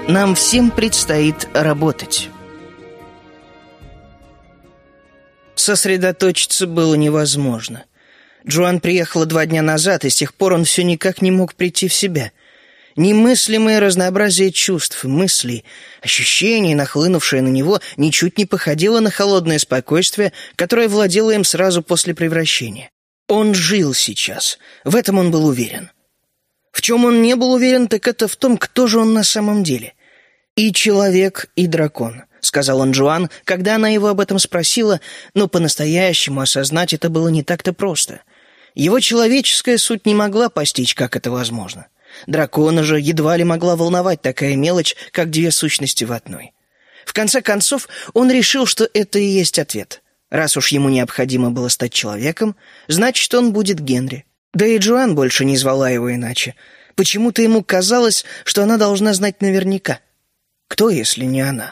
Нам всем предстоит работать. Сосредоточиться было невозможно. Джоан приехала 2 дня назад, и с тех пор он все никак не мог прийти в себя. Немыслимое разнообразие чувств, мыслей, ощущений, нахлынувшее на него, ничуть не походило на холодное спокойствие, которое владело им сразу после превращения. Он жил сейчас, в этом он был уверен. В чем он не был уверен, так это в том, кто же он на самом деле. «И человек, и дракон», — сказал он Джоан, когда она его об этом спросила, но по-настоящему осознать это было не так-то просто. Его человеческая суть не могла постичь, как это возможно. Дракона же едва ли могла волновать такая мелочь, как 2 сущности в одной. В конце концов, он решил, что это и есть ответ. Раз уж ему необходимо было стать человеком, значит, он будет Генри. Да и Джоан больше не звала его иначе. Почему-то ему казалось, что она должна знать наверняка. Кто, если не она?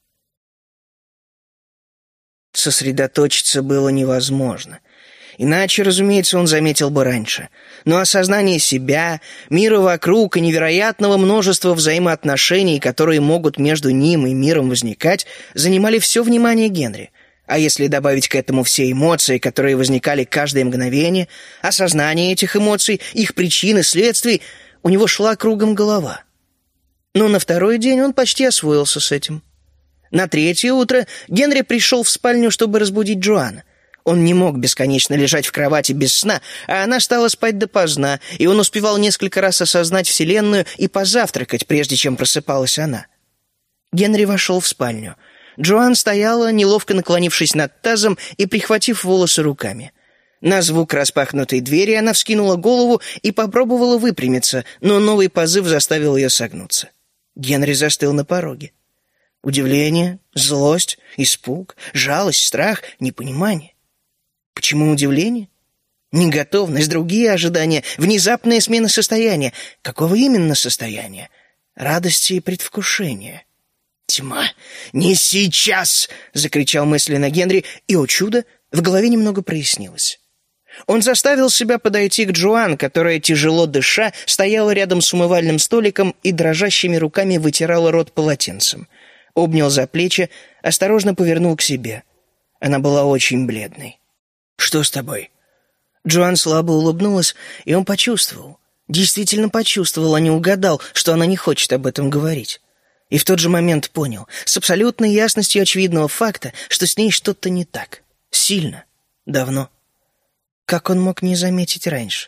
Сосредоточиться было невозможно. Иначе, разумеется, он заметил бы раньше. Но осознание себя, мира вокруг и невероятного множества взаимоотношений, которые могут между ним и миром возникать, занимали все внимание Генри. А если добавить к этому все эмоции, которые возникали каждое мгновение, осознание этих эмоций, их причин и следствий, у него шла кругом голова. Но на 2-й день он почти освоился с этим. На 3-е утро Генри пришел в спальню, чтобы разбудить Джоан. Он не мог бесконечно лежать в кровати без сна, а она стала спать допоздна, и он успевал несколько раз осознать Вселенную и позавтракать, прежде чем просыпалась она. Генри вошел в спальню. Джоан стояла, неловко наклонившись над тазом и прихватив волосы руками. На звук распахнутой двери она вскинула голову и попробовала выпрямиться, но новый позыв заставил ее согнуться. Генри застыл на пороге. Удивление, злость, испуг, жалость, страх, непонимание. Почему удивление? Неготовность, другие ожидания, внезапная смена состояния. Какого именно состояния? Радости и предвкушения. «Тьма! Не сейчас!» — закричал мысленно Генри, и, о чудо, в голове немного прояснилось. Он заставил себя подойти к Джоан, которая, тяжело дыша, стояла рядом с умывальным столиком и дрожащими руками вытирала рот полотенцем. Обнял за плечи, осторожно повернул к себе. Она была очень бледной. «Что с тобой?» Джоан слабо улыбнулась, и он почувствовал. Действительно почувствовал, а не угадал, что она не хочет об этом говорить. И в тот же момент понял, с абсолютной ясностью очевидного факта, что с ней что-то не так. Сильно. Давно. Как он мог не заметить раньше?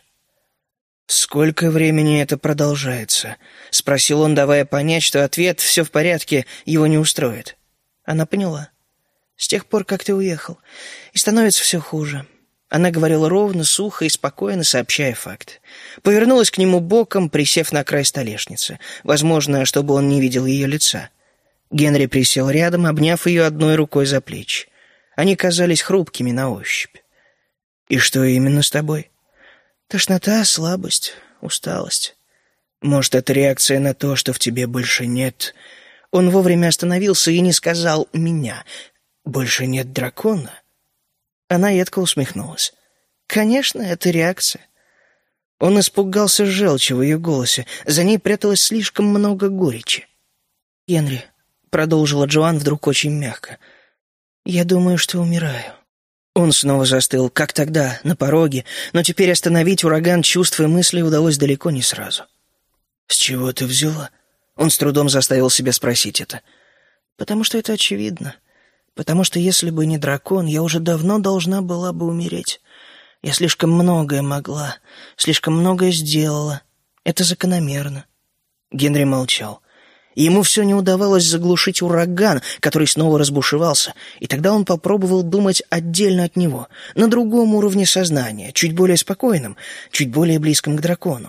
«Сколько времени это продолжается?» — спросил он, давая понять, что ответ «все в порядке» его не устроит. Она поняла. «С тех пор, как ты уехал. И становится все хуже». Она говорила ровно, сухо и спокойно, сообщая факт. Повернулась к нему боком, присев на край столешницы. Возможно, чтобы он не видел ее лица. Генри присел рядом, обняв ее одной рукой за плечи. Они казались хрупкими на ощупь. «И что именно с тобой?» «Тошнота, слабость, усталость. Может, это реакция на то, что в тебе больше нет...» Он вовремя остановился и не сказал «меня». «Больше нет дракона?» Она едко усмехнулась. «Конечно, это реакция». Он испугался желчи в ее голосе. За ней пряталось слишком много горечи. «Генри», — продолжила Джоан вдруг очень мягко, — «я думаю, что умираю». Он снова застыл, как тогда, на пороге, но теперь остановить ураган чувств и мыслей удалось далеко не сразу. «С чего ты взяла?» Он с трудом заставил себя спросить это. «Потому что это очевидно. Потому что если бы не дракон, я уже давно должна была бы умереть. Я слишком многое могла, слишком многое сделала. Это закономерно». Генри молчал. Ему все не удавалось заглушить ураган, который снова разбушевался, и тогда он попробовал думать отдельно от него, на другом уровне сознания, чуть более спокойном, чуть более близком к дракону.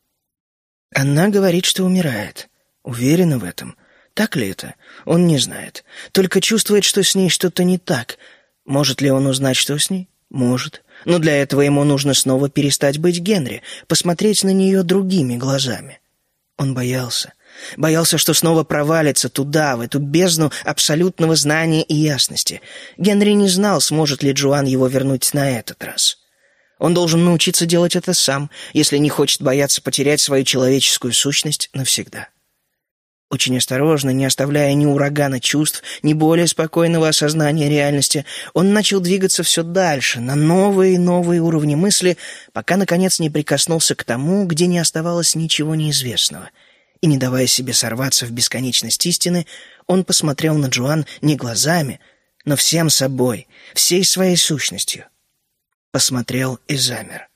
Она говорит, что умирает. Уверена в этом. Так ли это? Он не знает. Только чувствует, что с ней что-то не так. Может ли он узнать, что с ней? Может. Но для этого ему нужно снова перестать быть Генри, посмотреть на нее другими глазами. Он боялся. Боялся, что снова провалится туда, в эту бездну абсолютного знания и ясности. Генри не знал, сможет ли Джоан его вернуть на этот раз. Он должен научиться делать это сам, если не хочет бояться потерять свою человеческую сущность навсегда. Очень осторожно, не оставляя ни урагана чувств, ни более спокойного осознания реальности, он начал двигаться все дальше, на новые и новые уровни мысли, пока, наконец, не прикоснулся к тому, где не оставалось ничего неизвестного. И, не давая себе сорваться в бесконечность истины, он посмотрел на Джоан не глазами, но всем собой, всей своей сущностью. Посмотрел и замер.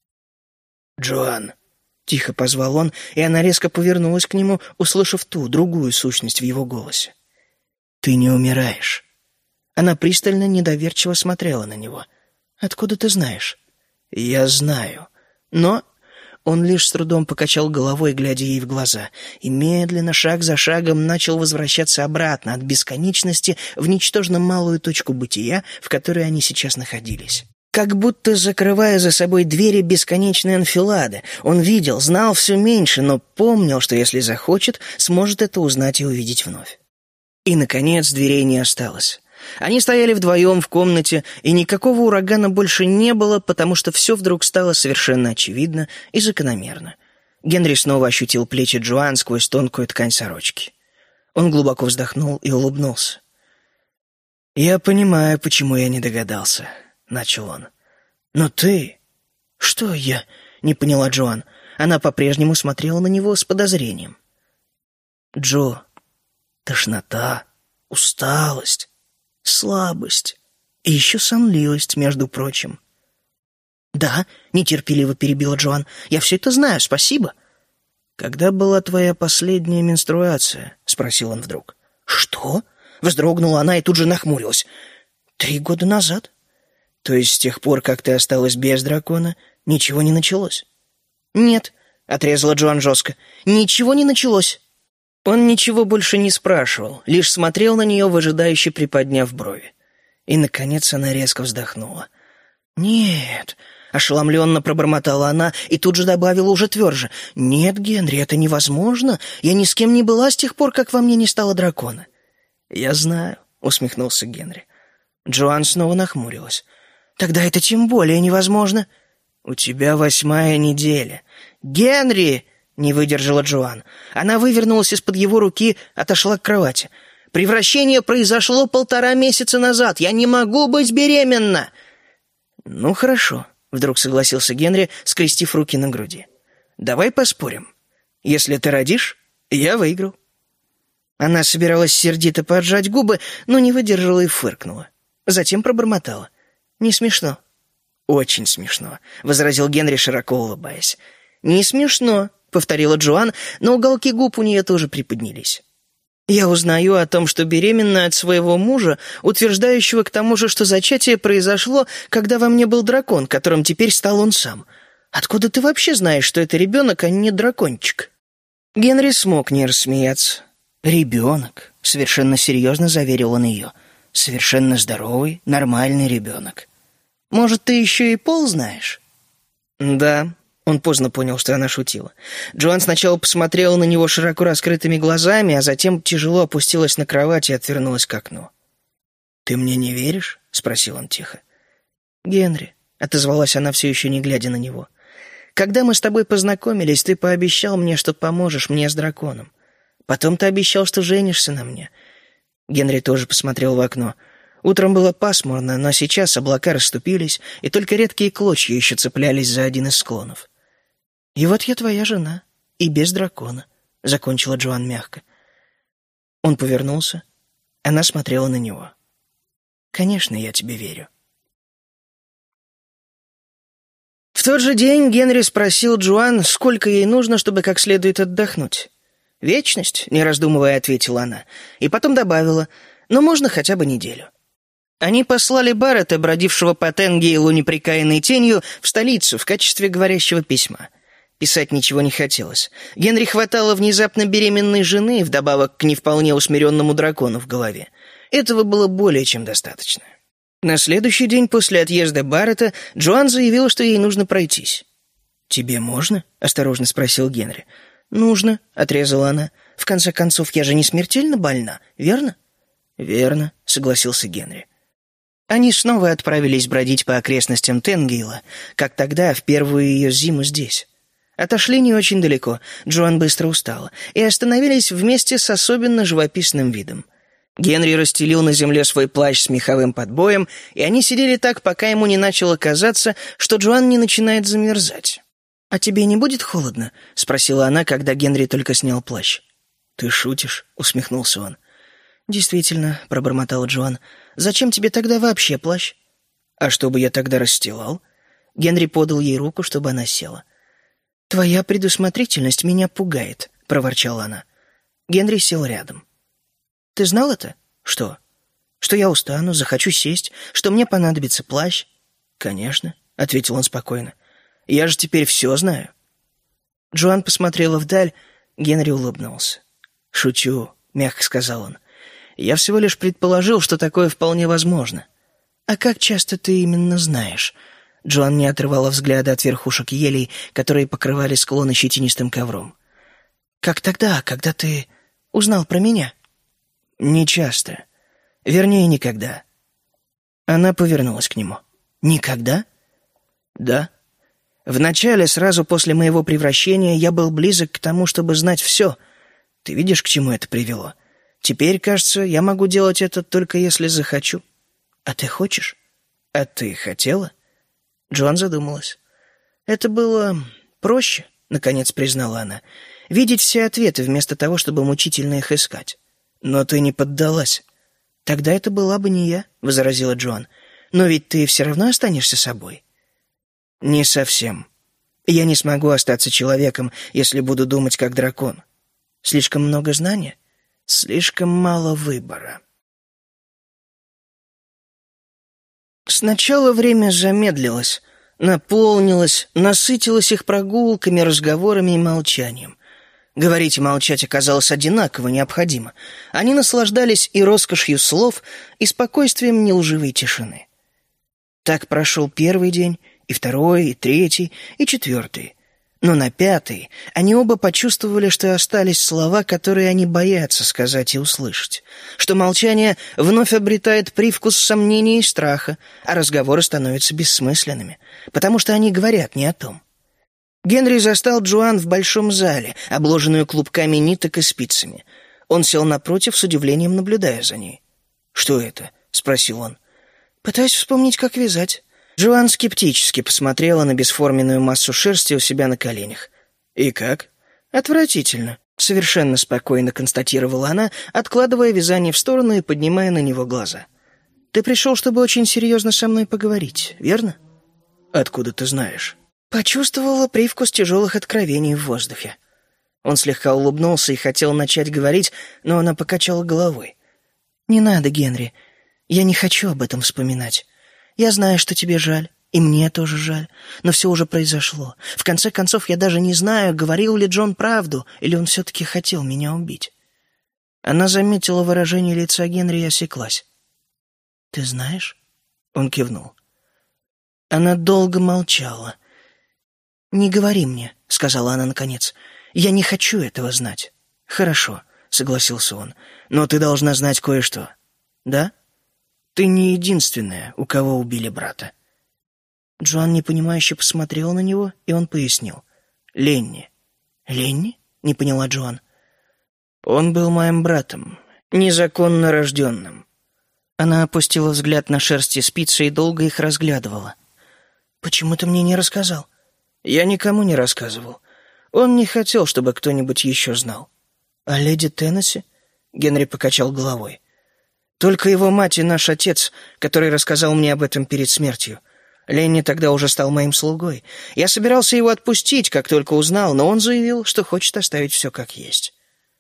«Джоан!» — тихо позвал он, и она резко повернулась к нему, услышав ту, другую сущность в его голосе. «Ты не умираешь». Она пристально, недоверчиво смотрела на него. «Откуда ты знаешь?» «Я знаю. Но...» Он лишь с трудом покачал головой, глядя ей в глаза, и медленно, шаг за шагом, начал возвращаться обратно от бесконечности в ничтожно малую точку бытия, в которой они сейчас находились. Как будто закрывая за собой двери бесконечной анфилады, он видел, знал все меньше, но помнил, что если захочет, сможет это узнать и увидеть вновь. И, наконец, дверей не осталось. Они стояли вдвоем в комнате, и никакого урагана больше не было, потому что все вдруг стало совершенно очевидно и закономерно. Генри снова ощутил плечи Джоан сквозь тонкую ткань сорочки. Он глубоко вздохнул и улыбнулся. «Я понимаю, почему я не догадался», — начал он. «Но ты...» «Что я?» — не поняла Джоан. Она по-прежнему смотрела на него с подозрением. «Джо, тошнота, усталость, слабость и еще сонливость, между прочим». «Да», — нетерпеливо перебила Джоан, — «я все это знаю, спасибо». «Когда была твоя последняя менструация?» — спросил он вдруг. «Что?» — вздрогнула она и тут же нахмурилась. 3 года назад. То есть с тех пор, как ты осталась без дракона, ничего не началось?» «Нет», — отрезала Джоан жестко, — «ничего не началось». Он ничего больше не спрашивал, лишь смотрел на нее, выжидающе приподняв брови. И, наконец, она резко вздохнула. «Нет», — ошеломленно пробормотала она и тут же добавила уже тверже. «Нет, Генри, это невозможно. Я ни с кем не была с тех пор, как во мне не стало дракона». «Я знаю», — усмехнулся Генри. Джоан снова нахмурилась. «Тогда это тем более невозможно». «У тебя 8-я неделя». «Генри!» — не выдержала Джоан. Она вывернулась из-под его руки, отошла к кровати. «Превращение произошло 1,5 месяца назад. Я не могу быть беременна!» «Ну, хорошо», — вдруг согласился Генри, скрестив руки на груди. «Давай поспорим. Если ты родишь, я выиграл». Она собиралась сердито поджать губы, но не выдержала и фыркнула. Затем пробормотала. «Не смешно». «Очень смешно», — возразил Генри, широко улыбаясь. «Не смешно», — повторила Джоан, но уголки губ у нее тоже приподнялись. «Я узнаю о том, что беременна от своего мужа, утверждающего к тому же, что зачатие произошло, когда во мне был дракон, которым теперь стал он сам. Откуда ты вообще знаешь, что это ребенок, а не дракончик?» Генри смог не рассмеяться. «Ребенок», — совершенно серьезно заверил он ее. «Совершенно здоровый, нормальный ребенок. Может, ты еще и пол знаешь?» «Да». Он поздно понял, что она шутила. Джоан сначала посмотрела на него широко раскрытыми глазами, а затем тяжело опустилась на кровать и отвернулась к окну. «Ты мне не веришь?» — спросил он тихо. «Генри», — отозвалась она, все еще не глядя на него, — «когда мы с тобой познакомились, ты пообещал мне, что поможешь мне с драконом. Потом ты обещал, что женишься на мне». Генри тоже посмотрел в окно. Утром было пасмурно, но сейчас облака расступились, и только редкие клочья еще цеплялись за один из склонов. «И вот я твоя жена, и без дракона», — закончила Джоан мягко. Он повернулся. Она смотрела на него. «Конечно, я тебе верю». В тот же день Генри спросил Джоан, сколько ей нужно, чтобы как следует отдохнуть. «Вечность», — не раздумывая, ответила она, и потом добавила, «но можно хотя бы неделю». Они послали Баррета, бродившего по Тенгейлу непрекаянной тенью, в столицу в качестве говорящего письма. Писать ничего не хотелось. Генри хватало внезапно беременной жены, вдобавок к не вполне усмиренному дракону в голове. Этого было более чем достаточно. На следующий день после отъезда Баррета Джоан заявила, что ей нужно пройтись. «Тебе можно?» — осторожно спросил Генри. «Нужно», — отрезала она. «В конце концов, я же не смертельно больна, верно?» «Верно», — согласился Генри. Они снова отправились бродить по окрестностям Тенгейла, как тогда, в первую ее зиму здесь. Отошли не очень далеко, Джоан быстро устала, и остановились вместе с особенно живописным видом. Генри расстелил на земле свой плащ с меховым подбоем, и они сидели так, пока ему не начало казаться, что Джоан не начинает замерзать. «А тебе не будет холодно?» — спросила она, когда Генри только снял плащ. «Ты шутишь?» — усмехнулся он. «Действительно», — пробормотала Джоан, — «зачем тебе тогда вообще плащ?» «А что бы я тогда расстилал?» Генри подал ей руку, чтобы она села. «Твоя предусмотрительность меня пугает», — проворчала она. Генри сел рядом. «Ты знал это?» «Что?» «Что я устану, захочу сесть, что мне понадобится плащ». «Конечно», — ответил он спокойно. «Я же теперь все знаю». Джоан посмотрела вдаль, Генри улыбнулся. «Шучу», — мягко сказал он. «Я всего лишь предположил, что такое вполне возможно». «А как часто ты именно знаешь?» Джоан не отрывала взгляда от верхушек елей, которые покрывали склоны щетинистым ковром. «Как тогда, когда ты узнал про меня?» «Не часто. Вернее, никогда». Она повернулась к нему. «Никогда?» «Да. Вначале, сразу после моего превращения, я был близок к тому, чтобы знать все. Ты видишь, к чему это привело? Теперь, кажется, я могу делать это только если захочу». «А ты хочешь?» «А ты хотела?» Джоан задумалась. «Это было проще», — наконец признала она. «Видеть все ответы вместо того, чтобы мучительно их искать». «Но ты не поддалась». «Тогда это была бы не я», — возразила Джоан. «Но ведь ты все равно останешься собой». «Не совсем. Я не смогу остаться человеком, если буду думать как дракон. Слишком много знания, слишком мало выбора». Сначала время замедлилось, наполнилось, насытилось их прогулками, разговорами и молчанием. Говорить и молчать оказалось одинаково необходимо. Они наслаждались и роскошью слов, и спокойствием нелживой тишины. Так прошел первый день, и второй, и третий, и четвертый. Но на пятый они оба почувствовали, что остались слова, которые они боятся сказать и услышать, что молчание вновь обретает привкус сомнения и страха, а разговоры становятся бессмысленными, потому что они говорят не о том. Генри застал Джоан в большом зале, обложенную клубками ниток и спицами. Он сел напротив, с удивлением наблюдая за ней. «Что это?» — спросил он. «Пытаюсь вспомнить, как вязать». Джоан скептически посмотрела на бесформенную массу шерсти у себя на коленях. «И как?» «Отвратительно», — совершенно спокойно констатировала она, откладывая вязание в сторону и поднимая на него глаза. «Ты пришел, чтобы очень серьезно со мной поговорить, верно?» «Откуда ты знаешь?» Почувствовала привкус тяжелых откровений в воздухе. Он слегка улыбнулся и хотел начать говорить, но она покачала головой. «Не надо, Генри. Я не хочу об этом вспоминать. Я знаю, что тебе жаль, и мне тоже жаль, но все уже произошло. В конце концов, я даже не знаю, говорил ли Джон правду, или он все-таки хотел меня убить». Она заметила выражение лица Генри и осеклась. «Ты знаешь?» Он кивнул. Она долго молчала. «Не говори мне», — сказала она наконец. «Я не хочу этого знать». «Хорошо», — согласился он, — «но ты должна знать кое-что». «Да?» «Ты не единственная, у кого убили брата». Джоан непонимающе посмотрела на него, и он пояснил. «Ленни». «Ленни?» — не поняла Джоан. «Он был моим братом, незаконно рожденным». Она опустила взгляд на шерсть и спицы и долго их разглядывала. «Почему ты мне не рассказал?» «Я никому не рассказывал. Он не хотел, чтобы кто-нибудь еще знал». «А леди Теннесси?» Генри покачал головой. «Только его мать и наш отец, который рассказал мне об этом перед смертью. Ленни тогда уже стал моим слугой. Я собирался его отпустить, как только узнал, но он заявил, что хочет оставить все как есть».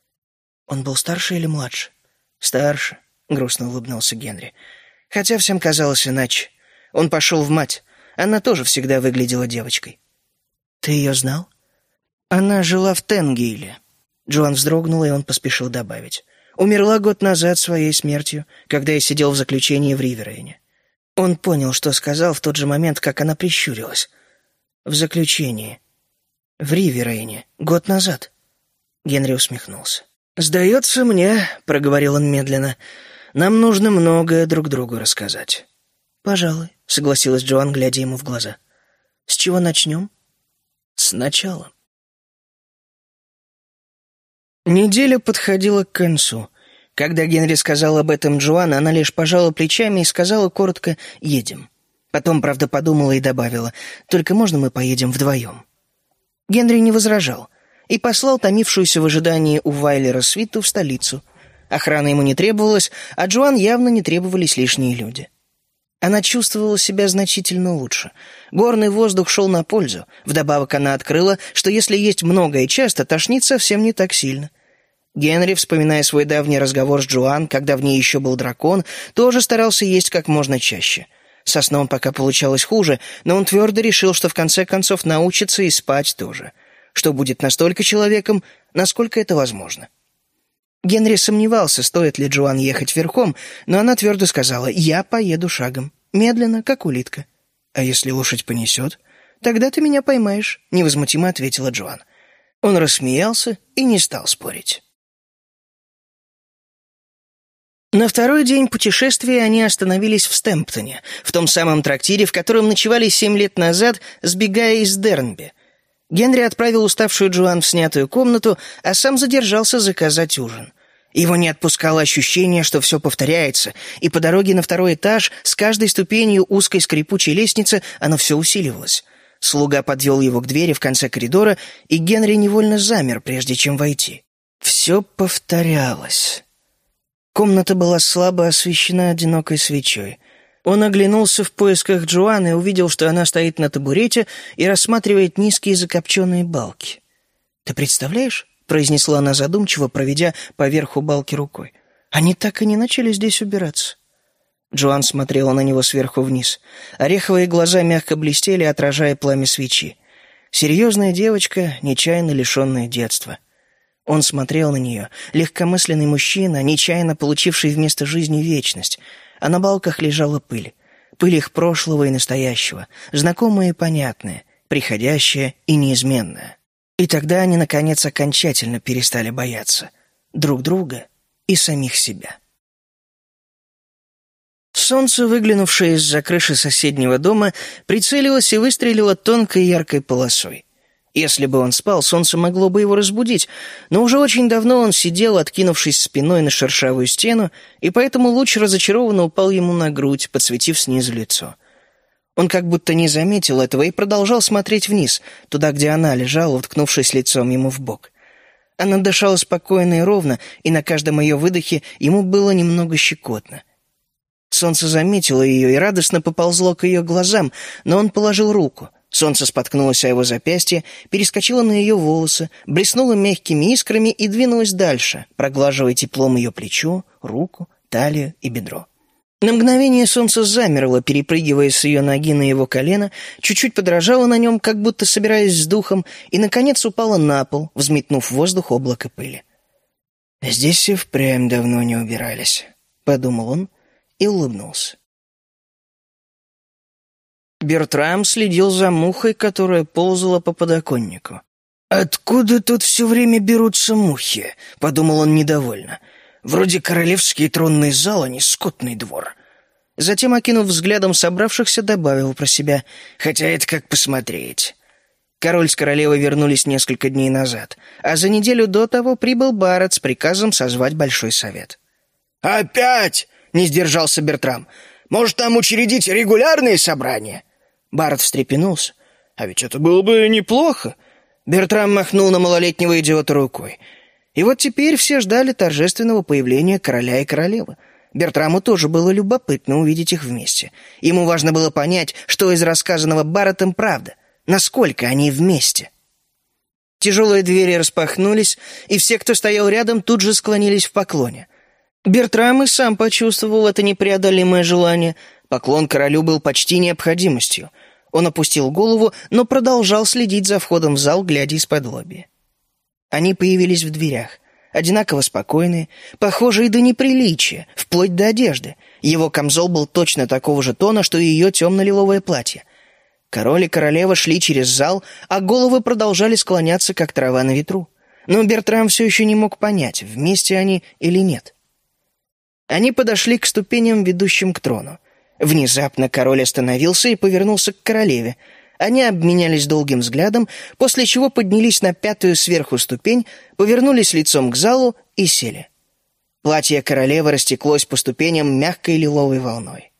«Он был старше или младше?» «Старше», — грустно улыбнулся Генри. «Хотя всем казалось иначе. Он пошел в мать. Она тоже всегда выглядела девочкой». «Ты ее знал?» «Она жила в Тенгейле». Джоан вздрогнула, и он поспешил добавить. «Умерла год назад своей смертью, когда я сидел в заключении в Риверейне». Он понял, что сказал в тот же момент, как она прищурилась. «В заключении. В Риверейне. Год назад». Генри усмехнулся. «Сдается мне», — проговорил он медленно, — «нам нужно многое друг другу рассказать». «Пожалуй», — согласилась Джоан, глядя ему в глаза. «С чего начнем?» «Сначала». Неделя подходила к концу. Когда Генри сказал об этом Джоан, она лишь пожала плечами и сказала коротко «едем». Потом, правда, подумала и добавила «только можно мы поедем вдвоем?» Генри не возражал и послал томившуюся в ожидании у Вайлера свиту в столицу. Охрана ему не требовалась, а Джоан явно не требовались лишние люди. Она чувствовала себя значительно лучше. Горный воздух шел на пользу. Вдобавок она открыла, что если есть много и часто, тошнит совсем не так сильно. Генри, вспоминая свой давний разговор с Джоан, когда в ней еще был дракон, тоже старался есть как можно чаще. Со сном пока получалось хуже, но он твердо решил, что в конце концов научится и спать тоже. Что будет настолько человеком, насколько это возможно. Генри сомневался, стоит ли Джоан ехать верхом, но она твердо сказала «я поеду шагом, медленно, как улитка». «А если лошадь понесет?» «Тогда ты меня поймаешь», — невозмутимо ответила Джоан. Он рассмеялся и не стал спорить. На второй день путешествия они остановились в Стэмптоне, в том самом трактире, в котором ночевали 7 лет назад, сбегая из Дернби. Генри отправил уставшую Джоан в снятую комнату, а сам задержался заказать ужин. Его не отпускало ощущение, что все повторяется, и по дороге на второй этаж с каждой ступенью узкой скрипучей лестницы оно все усиливалось. Слуга подвел его к двери в конце коридора, и Генри невольно замер, прежде чем войти. Все повторялось. Комната была слабо освещена одинокой свечой. Он оглянулся в поисках Джоан и увидел, что она стоит на табурете и рассматривает низкие закопченные балки. «Ты представляешь?» — произнесла она задумчиво, проведя по верху балки рукой. «Они так и не начали здесь убираться». Джоан смотрела на него сверху вниз. Ореховые глаза мягко блестели, отражая пламя свечи. Серьезная девочка, нечаянно лишенная детства. Он смотрел на нее, легкомысленный мужчина, нечаянно получивший вместо жизни вечность, а на балках лежала пыль. Пыль их прошлого и настоящего, знакомая и понятная, приходящая и неизменная. И тогда они, наконец, окончательно перестали бояться друг друга и самих себя. Солнце, выглянувшее из-за крыши соседнего дома, прицелилось и выстрелило тонкой яркой полосой. Если бы он спал, солнце могло бы его разбудить, но уже очень давно он сидел, откинувшись спиной на шершавую стену, и поэтому луч разочарованно упал ему на грудь, подсветив снизу лицо. Он как будто не заметил этого и продолжал смотреть вниз, туда, где она лежала, уткнувшись лицом ему в бок. Она дышала спокойно и ровно, и на каждом ее выдохе ему было немного щекотно. Солнце заметило ее и радостно поползло к ее глазам, но он положил руку. Солнце споткнулось о его запястье, перескочило на ее волосы, блеснуло мягкими искрами и двинулось дальше, проглаживая теплом ее плечо, руку, талию и бедро. На мгновение солнце замерло, перепрыгивая с ее ноги на его колено, чуть-чуть подражало на нем, как будто собираясь с духом, и, наконец, упало на пол, взметнув в воздух облако пыли. «Здесь и впрямь давно не убирались», — подумал он и улыбнулся. Бертрам следил за мухой, которая ползала по подоконнику. «Откуда тут все время берутся мухи?» — подумал он недовольно. «Вроде королевский тронный зал, а не скотный двор». Затем, окинув взглядом собравшихся, добавил про себя: «Хотя это как посмотреть». Король с королевой вернулись несколько дней назад, а за неделю до того прибыл Барретт с приказом созвать Большой совет. «Опять?» — не сдержался Бертрам. «Может, там учредить регулярные собрания?» Барретт встрепенулся. «А ведь это было бы неплохо». Бертрам махнул на малолетнего идиота рукой. И вот теперь все ждали торжественного появления короля и королевы. Бертраму тоже было любопытно увидеть их вместе. Ему важно было понять, что из рассказанного Барреттом правда, насколько они вместе. Тяжелые двери распахнулись, и все, кто стоял рядом, тут же склонились в поклоне. Бертрам и сам почувствовал это непреодолимое желание. Поклон королю был почти необходимостью. Он опустил голову, но продолжал следить за входом в зал, глядя из-подлобья. Они появились в дверях, одинаково спокойные, похожие до неприличия, вплоть до одежды. Его камзол был точно такого же тона, что и ее темно-лиловое платье. Король и королева шли через зал, а головы продолжали склоняться, как трава на ветру. Но Бертрам все еще не мог понять, вместе они или нет. Они подошли к ступеням, ведущим к трону. Внезапно король остановился и повернулся к королеве. Они обменялись долгим взглядом, после чего поднялись на 5-ю сверху ступень, повернулись лицом к залу и сели. Платье королевы растеклось по ступеням мягкой лиловой волной.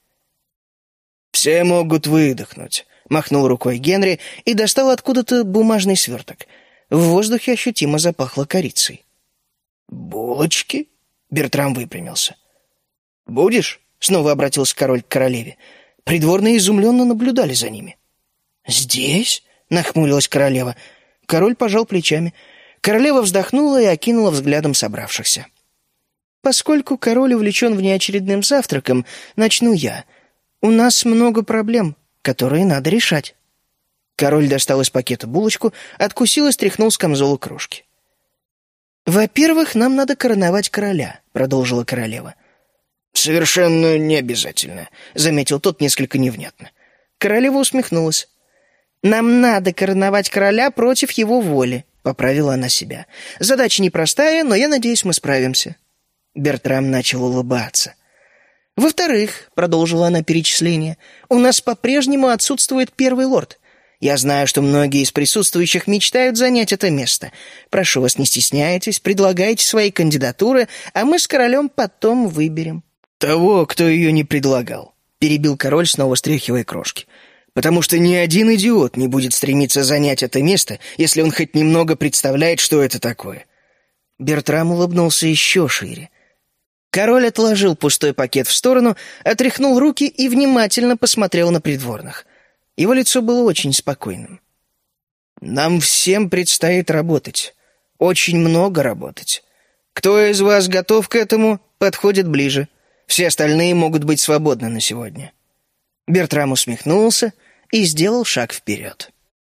«Все могут выдохнуть», — махнул рукой Генри и достал откуда-то бумажный сверток. В воздухе ощутимо запахло корицей. «Булочки?» — Бертрам выпрямился. «Будешь?» — снова обратился король к королеве. Придворные изумленно наблюдали за ними. «Здесь?» — нахмурилась королева. Король пожал плечами. Королева вздохнула и окинула взглядом собравшихся. «Поскольку король увлечен внеочередным завтраком, начну я. У нас много проблем, которые надо решать». Король достал из пакета булочку, откусил и стряхнул с камзола крошки. «Во-первых, нам надо короновать короля», — продолжила королева. «Совершенно не обязательно», — заметил тот несколько невнятно. Королева усмехнулась. «Нам надо короновать короля против его воли», — поправила она себя. «Задача непростая, но я надеюсь, мы справимся». Бертрам начал улыбаться. «Во-вторых», — продолжила она перечисление, — «у нас по-прежнему отсутствует первый лорд. Я знаю, что многие из присутствующих мечтают занять это место. Прошу вас, не стесняйтесь, предлагайте свои кандидатуры, а мы с королем потом выберем». «Того, кто ее не предлагал», — перебил король, снова стряхивая крошки. «Потому что ни один идиот не будет стремиться занять это место, если он хоть немного представляет, что это такое». Бертрам улыбнулся еще шире. Король отложил пустой пакет в сторону, отряхнул руки и внимательно посмотрел на придворных. Его лицо было очень спокойным. «Нам всем предстоит работать. Очень много работать. Кто из вас готов к этому, подходит ближе. Все остальные могут быть свободны на сегодня». Бертрам усмехнулся и сделал шаг вперед.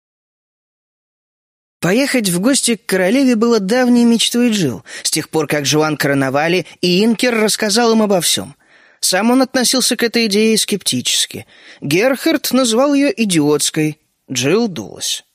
Поехать в гости к королеве было давней мечтой Джилл, с тех пор, как Джоан короновали, и Инкер рассказал им обо всем. Сам он относился к этой идее скептически. Герхард назвал ее идиотской, Джилл дулась.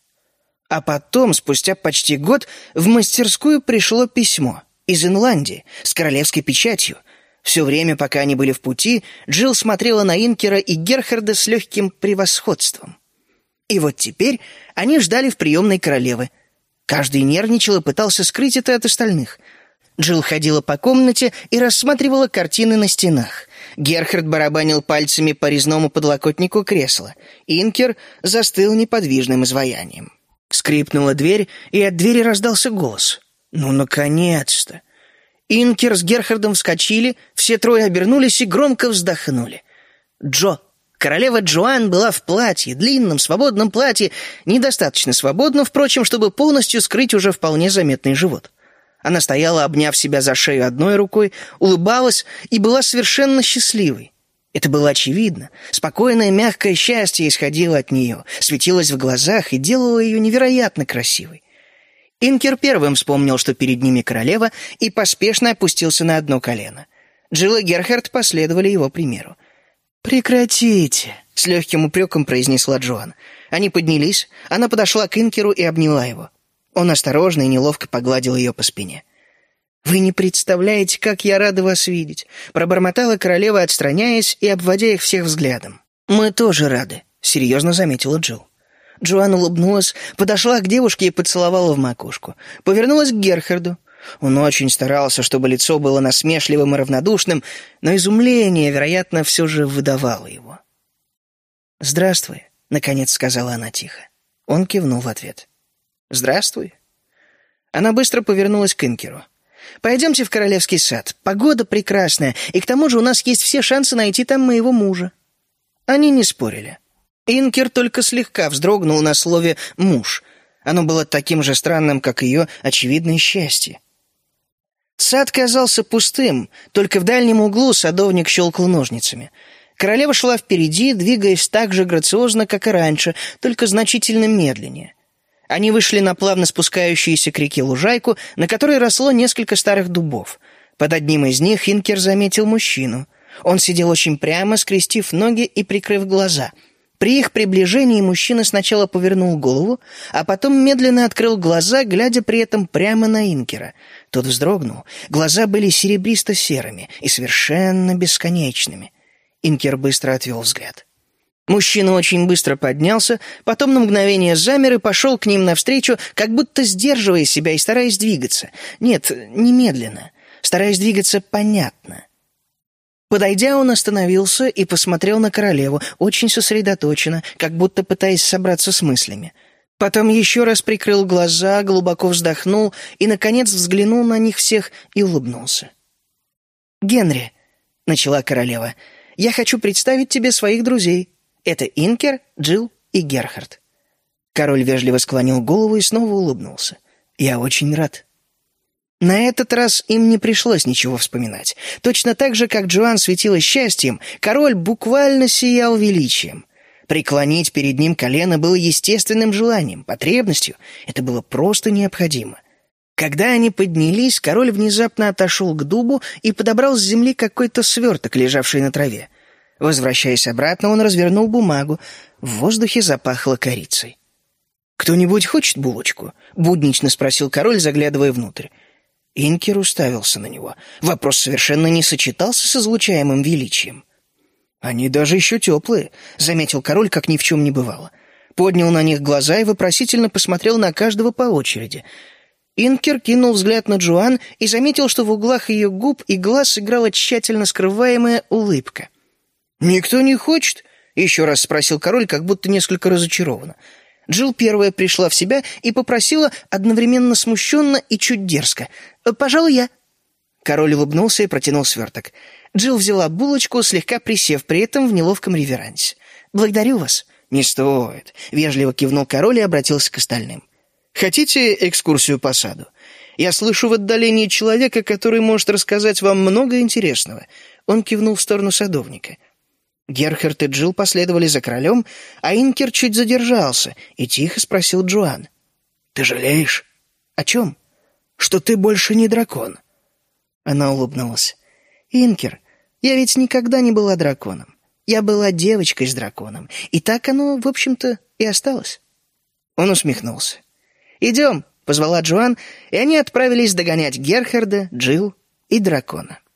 А потом, спустя почти год, в мастерскую пришло письмо из Инландии с королевской печатью. Все время, пока они были в пути, Джилл смотрела на Инкера и Герхарда с легким превосходством. И вот теперь они ждали в приемной королевы. Каждый нервничал и пытался скрыть это от остальных. Джилл ходила по комнате и рассматривала картины на стенах. Герхард барабанил пальцами по резному подлокотнику кресла. Инкер застыл неподвижным изваянием. Скрипнула дверь, и от двери раздался голос. «Ну, наконец-то!» Инкер с Герхардом вскочили, все трое обернулись и громко вздохнули. Джо, королева Джоан, была в платье, длинном, свободном платье, недостаточно свободном, впрочем, чтобы полностью скрыть уже вполне заметный живот. Она стояла, обняв себя за шею одной рукой, улыбалась и была совершенно счастливой. Это было очевидно. Спокойное, мягкое счастье исходило от нее, светилось в глазах и делало ее невероятно красивой. Инкер первым вспомнил, что перед ними королева, и поспешно опустился на одно колено. Джилл и Герхард последовали его примеру. «Прекратите!» — с легким упреком произнесла Джоан. Они поднялись, она подошла к Инкеру и обняла его. Он осторожно и неловко погладил ее по спине. «Вы не представляете, как я рада вас видеть!» — пробормотала королева, отстраняясь и обводя их всех взглядом. «Мы тоже рады», — серьезно заметила Джилл. Джоан улыбнулась, подошла к девушке и поцеловала в макушку. Повернулась к Герхарду. Он очень старался, чтобы лицо было насмешливым и равнодушным, но изумление, вероятно, все же выдавало его. «Здравствуй», — наконец сказала она тихо. Он кивнул в ответ. «Здравствуй». Она быстро повернулась к Инкеру. «Пойдемте в Королевский сад. Погода прекрасная, и к тому же у нас есть все шансы найти там моего мужа». Они не спорили. Инкер только слегка вздрогнул на слове «муж». Оно было таким же странным, как ее очевидное счастье. Сад казался пустым, только в дальнем углу садовник щелкал ножницами. Королева шла впереди, двигаясь так же грациозно, как и раньше, только значительно медленнее. Они вышли на плавно спускающуюся к реке лужайку, на которой росло несколько старых дубов. Под одним из них Инкер заметил мужчину. Он сидел очень прямо, скрестив ноги и прикрыв глаза. При их приближении мужчина сначала повернул голову, а потом медленно открыл глаза, глядя при этом прямо на Инкера. Тот вздрогнул. Глаза были серебристо-серыми и совершенно бесконечными. Инкер быстро отвел взгляд. Мужчина очень быстро поднялся, потом на мгновение замер и пошел к ним навстречу, как будто сдерживая себя и стараясь двигаться. Нет, немедленно, стараясь двигаться понятно. Подойдя, он остановился и посмотрел на королеву, очень сосредоточенно, как будто пытаясь собраться с мыслями. Потом еще раз прикрыл глаза, глубоко вздохнул и, наконец, взглянул на них всех и улыбнулся. «Генри», — начала королева, — «я хочу представить тебе своих друзей. Это Инкер, Джилл и Герхард». Король вежливо склонил голову и снова улыбнулся. «Я очень рад». На этот раз им не пришлось ничего вспоминать. Точно так же, как Джоан светилась счастьем, король буквально сиял величием. Преклонить перед ним колено было естественным желанием, потребностью. Это было просто необходимо. Когда они поднялись, король внезапно отошел к дубу и подобрал с земли какой-то сверток, лежавший на траве. Возвращаясь обратно, он развернул бумагу. В воздухе запахло корицей. «Кто-нибудь хочет булочку?» — буднично спросил король, заглядывая внутрь. Инкер уставился на него. Вопрос совершенно не сочетался с излучаемым величием. «Они даже еще теплые», — заметил король, как ни в чем не бывало. Поднял на них глаза и вопросительно посмотрел на каждого по очереди. Инкер кинул взгляд на Джоан и заметил, что в углах ее губ и глаз играла тщательно скрываемая улыбка. «Никто не хочет?» — еще раз спросил король, как будто несколько разочарованно. Джилл первая пришла в себя и попросила одновременно смущенно и чуть дерзко: «Пожалуй, я». Король улыбнулся и протянул сверток. Джилл взяла булочку, слегка присев при этом в неловком реверансе. «Благодарю вас». «Не стоит», — вежливо кивнул король и обратился к остальным. «Хотите экскурсию по саду? Я слышу в отдалении человека, который может рассказать вам много интересного». Он кивнул в сторону садовника. Герхард и Джилл последовали за королем, а Инкер чуть задержался и тихо спросил Джоан: «Ты жалеешь?» «О чем?» «Что ты больше не дракон». Она улыбнулась. «Инкер, я ведь никогда не была драконом. Я была девочкой с драконом, и так оно, в общем-то, и осталось». Он усмехнулся. «Идем», — позвала Джоан, и они отправились догонять Герхарда, Джилл и дракона.